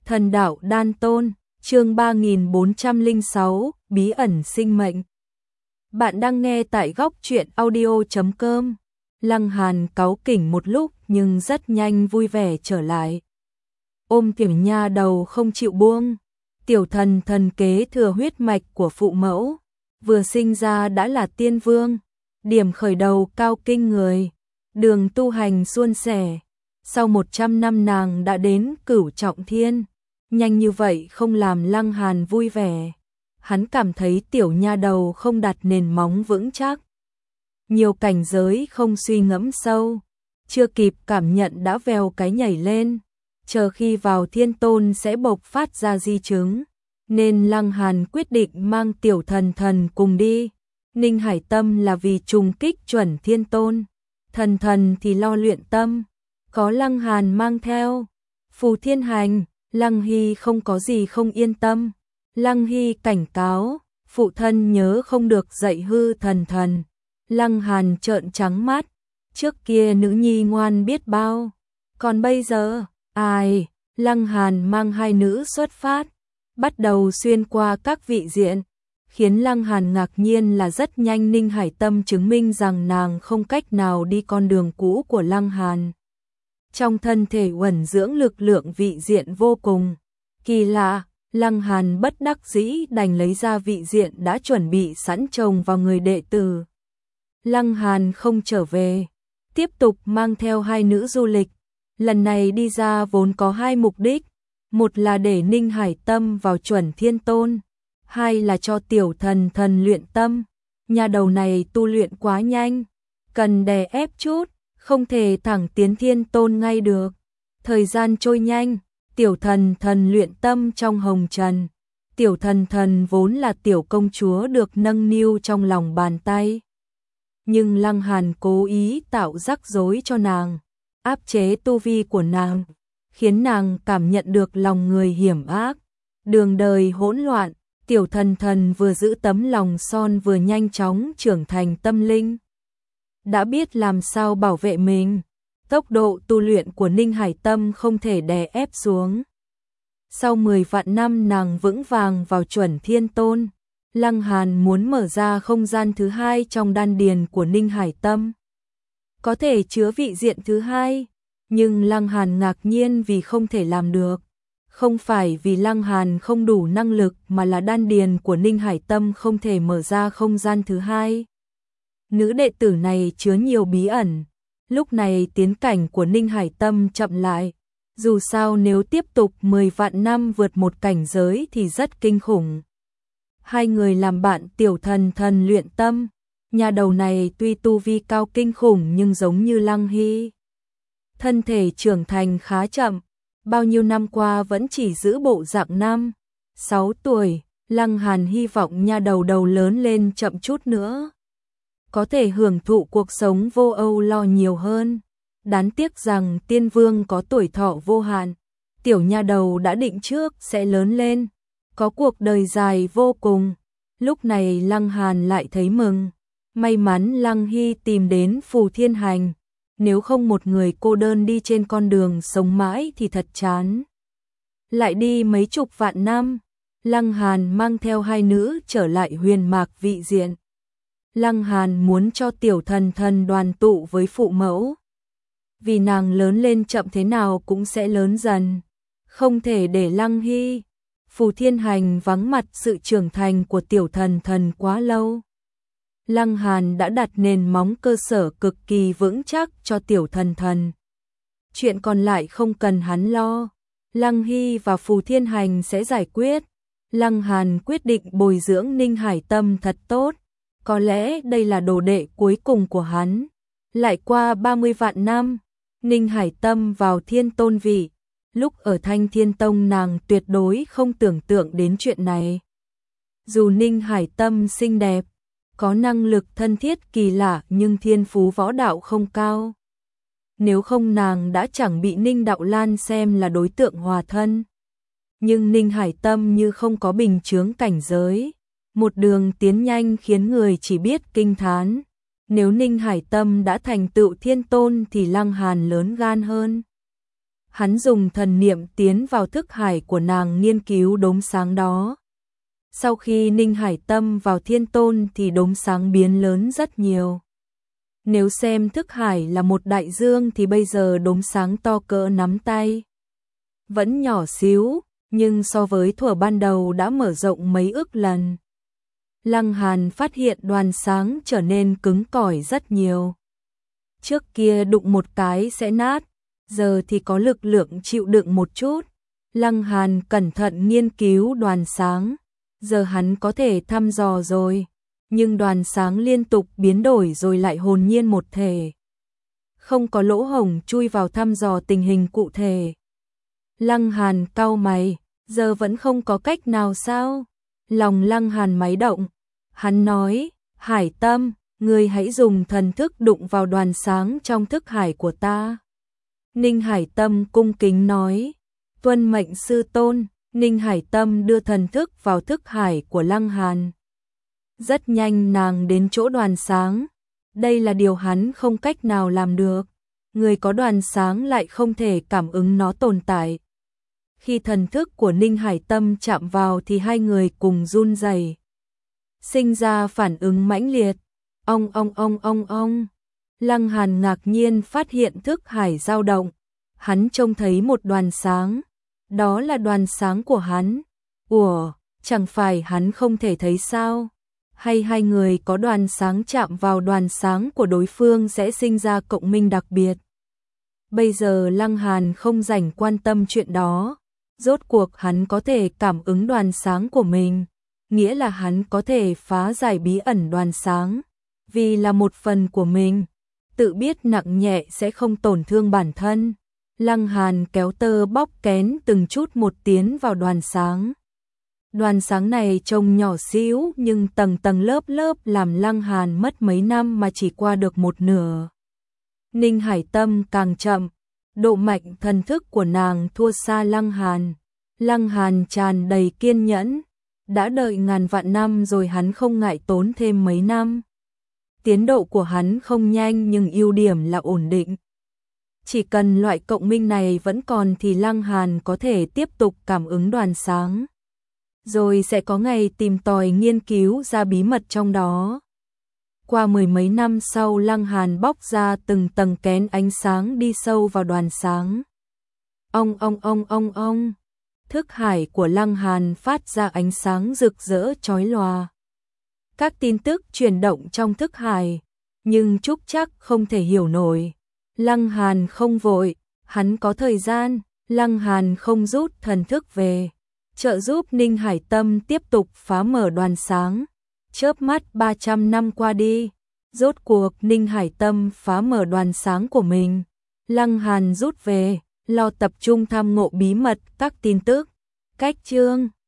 Thần đạo đan tôn, chương 3406, bí ẩn sinh mệnh. Bạn đang nghe tại góc truyện audio.com. Lăng Hàn cáu kỉnh một lúc nhưng rất nhanh vui vẻ trở lại. Ôm tiểu nha đầu không chịu buông. Tiểu thần thần kế thừa huyết mạch của phụ mẫu, vừa sinh ra đã là tiên vương, điểm khởi đầu cao kinh người, đường tu hành suôn sẻ. Sau 100 năm nàng đã đến cửu trọng thiên, nhanh như vậy không làm Lăng Hàn vui vẻ. Hắn cảm thấy tiểu nha đầu không đặt nền móng vững chắc. Nhiều cảnh giới không suy ngẫm sâu, chưa kịp cảm nhận đã vèo cái nhảy lên, chờ khi vào thiên tôn sẽ bộc phát ra di chứng. Nên Lăng Hàn quyết định mang tiểu thần thần cùng đi. Ninh Hải Tâm là vì trùng kích chuẩn thiên tôn, thần thần thì lo luyện tâm. Có Lăng Hàn mang theo, Phù Thiên Hành, Lăng Hy không có gì không yên tâm. Lăng Hy cảnh cáo, phụ thân nhớ không được dạy hư thần thần. Lăng Hàn trợn trắng mắt, trước kia nữ nhi ngoan biết bao, còn bây giờ, ai? Lăng Hàn mang hai nữ xuất phát, bắt đầu xuyên qua các vị diện. Khiến Lăng Hàn ngạc nhiên là rất nhanh Ninh Hải Tâm chứng minh rằng nàng không cách nào đi con đường cũ của Lăng Hàn. Trong thân thể uẩn dưỡng lực lượng vị diện vô cùng kỳ lạ, Lăng Hàn bất đắc dĩ đành lấy ra vị diện đã chuẩn bị sẵn chồng vào người đệ tử. Lăng Hàn không trở về, tiếp tục mang theo hai nữ du lịch. Lần này đi ra vốn có hai mục đích, một là để Ninh Hải Tâm vào chuẩn thiên tôn, hai là cho tiểu thần thần luyện tâm. Nhà đầu này tu luyện quá nhanh, cần đè ép chút, không thể thẳng tiến thiên tôn ngay được. Thời gian trôi nhanh, tiểu thần thần luyện tâm trong hồng trần. Tiểu thần thần vốn là tiểu công chúa được nâng niu trong lòng bàn tay. Nhưng Lăng Hàn cố ý tạo rắc rối cho nàng, áp chế tu vi của nàng, khiến nàng cảm nhận được lòng người hiểm ác, đường đời hỗn loạn. Tiểu thần thần vừa giữ tấm lòng son vừa nhanh chóng trưởng thành tâm linh, đã biết làm sao bảo vệ mình. Tốc độ tu luyện của Ninh Hải Tâm không thể đè ép xuống. Sau 10 vạn năm nàng vững vàng vào chuẩn thiên tôn. Lăng Hàn muốn mở ra không gian thứ hai trong đan điền của Ninh Hải Tâm, có thể chứa vị diện thứ hai, nhưng Lăng Hàn ngạc nhiên vì không thể làm được. Không phải vì Lăng Hàn không đủ năng lực mà là đan điền của Ninh Hải Tâm không thể mở ra không gian thứ hai. Nữ đệ tử này chứa nhiều bí ẩn. Lúc này tiến cảnh của Ninh Hải Tâm chậm lại. Dù sao nếu tiếp tục 10 vạn năm vượt một cảnh giới thì rất kinh khủng. Hai người làm bạn tiểu thần thần luyện tâm. Nhà đầu này tuy tu vi cao kinh khủng nhưng giống như Lăng Hy, thân thể trưởng thành khá chậm. Bao nhiêu năm qua vẫn chỉ giữ bộ dạng 5-6 tuổi. Lăng Hàn hy vọng nha đầu đầu lớn lên chậm chút nữa, có thể hưởng thụ cuộc sống vô âu lo nhiều hơn. Đáng tiếc rằng tiên vương có tuổi thọ vô hạn. Tiểu nha đầu đã định trước sẽ lớn lên, có cuộc đời dài vô cùng. Lúc này Lăng Hàn lại thấy mừng. May mắn Lăng Hy tìm đến Phù Thiên Hành. Nếu không một người cô đơn đi trên con đường sống mãi thì thật chán. Lại đi mấy chục vạn năm, Lăng Hàn mang theo hai nữ trở lại huyền mạc vị diện. Lăng Hàn muốn cho tiểu thần thần đoàn tụ với phụ mẫu. Vì nàng lớn lên chậm thế nào cũng sẽ lớn dần. Không thể để Lăng Hy, Phù Thiên Hành vắng mặt sự trưởng thành của tiểu thần thần quá lâu. Lăng Hàn đã đặt nền móng cơ sở cực kỳ vững chắc cho tiểu thần thần. Chuyện còn lại không cần hắn lo. Lăng Hy và Phù Thiên Hành sẽ giải quyết. Lăng Hàn quyết định bồi dưỡng Ninh Hải Tâm thật tốt. Có lẽ đây là đồ đệ cuối cùng của hắn. Lại qua 30 vạn năm, Ninh Hải Tâm vào thiên tôn vị. Lúc ở Thanh Thiên Tông nàng tuyệt đối không tưởng tượng đến chuyện này. Dù Ninh Hải Tâm xinh đẹp, có năng lực thân thiết kỳ lạ nhưng thiên phú võ đạo không cao. Nếu không nàng đã chẳng bị Ninh Đạo Lan xem là đối tượng hòa thân. Nhưng Ninh Hải Tâm như không có bình chướng cảnh giới. Một đường tiến nhanh khiến người chỉ biết kinh thán. Nếu Ninh Hải Tâm đã thành tựu thiên tôn thì Lăng Hàn lớn gan hơn. hắn dùng thần niệm tiến vào thức hải của nàng nghiên cứu đốm sáng đó. Sau khi Ninh Hải Tâm vào Thiên Tôn thì đốm sáng biến lớn rất nhiều. Nếu xem thức hải là một đại dương thì bây giờ đốm sáng to cỡ nắm tay. Vẫn nhỏ xíu, nhưng so với thuở ban đầu đã mở rộng mấy ức lần. Lăng Hàn phát hiện đoàn sáng trở nên cứng cỏi rất nhiều. Trước kia đụng một cái sẽ nát, giờ thì có lực lượng chịu đựng một chút. Lăng Hàn cẩn thận nghiên cứu đoàn sáng, giờ hắn có thể thăm dò rồi, nhưng đoàn sáng liên tục biến đổi rồi lại hồn nhiên một thể. Không có lỗ hổng chui vào thăm dò tình hình cụ thể. Lăng Hàn cau mày, giờ vẫn không có cách nào sao? Lòng Lăng Hàn máy động, hắn nói, Hải Tâm, ngươi hãy dùng thần thức đụng vào đoàn sáng trong thức hải của ta. Ninh Hải Tâm cung kính nói, tuân mệnh sư tôn. Ninh Hải Tâm đưa thần thức vào thức hải của Lăng Hàn. Rất nhanh nàng đến chỗ đoàn sáng. Đây là điều hắn không cách nào làm được. Người có đoàn sáng lại không thể cảm ứng nó tồn tại. Khi thần thức của Ninh Hải Tâm chạm vào thì hai người cùng run rẩy, sinh ra phản ứng mãnh liệt. Ong. Lăng Hàn ngạc nhiên phát hiện thức hải dao động. Hắn trông thấy một đoàn sáng. Đó là đoàn sáng của hắn. Ủa, chẳng phải hắn không thể thấy sao? Hay hai người có đoàn sáng chạm vào đoàn sáng của đối phương sẽ sinh ra cộng minh đặc biệt? Bây giờ Lăng Hàn không rảnh quan tâm chuyện đó. Rốt cuộc hắn có thể cảm ứng đoàn sáng của mình, nghĩa là hắn có thể phá giải bí ẩn đoàn sáng. Vì là một phần của mình, tự biết nặng nhẹ sẽ không tổn thương bản thân. Lăng Hàn kéo tơ bóc kén từng chút một tiến vào đoàn sáng. Đoàn sáng này trông nhỏ xíu nhưng tầng tầng lớp lớp làm Lăng Hàn mất mấy năm mà chỉ qua được một nửa. Ninh Hải Tâm càng chậm, độ mạnh thần thức của nàng thua xa Lăng Hàn. Lăng Hàn tràn đầy kiên nhẫn, đã đợi ngàn vạn năm rồi hắn không ngại tốn thêm mấy năm. Tiến độ của hắn không nhanh nhưng ưu điểm là ổn định. Chỉ cần loại cộng minh này vẫn còn thì Lăng Hàn có thể tiếp tục cảm ứng đoàn sáng. Rồi sẽ có ngày tìm tòi nghiên cứu ra bí mật trong đó. Qua mười mấy năm sau Lăng Hàn bóc ra từng tầng kén ánh sáng đi sâu vào đoàn sáng. Ong. Thức hải của Lăng Hàn phát ra ánh sáng rực rỡ chói lòa. Các tin tức chuyển động trong thức hải, nhưng Trúc Trắc không thể hiểu nổi. Lăng Hàn không vội, hắn có thời gian. Lăng Hàn không rút thần thức về, trợ giúp Ninh Hải Tâm tiếp tục phá mở đoàn sáng. Chớp mắt 300 năm qua đi, rốt cuộc Ninh Hải Tâm phá mở đoàn sáng của mình. Lăng Hàn rút về, lo tập trung tham ngộ bí mật các tin tức. Cách chương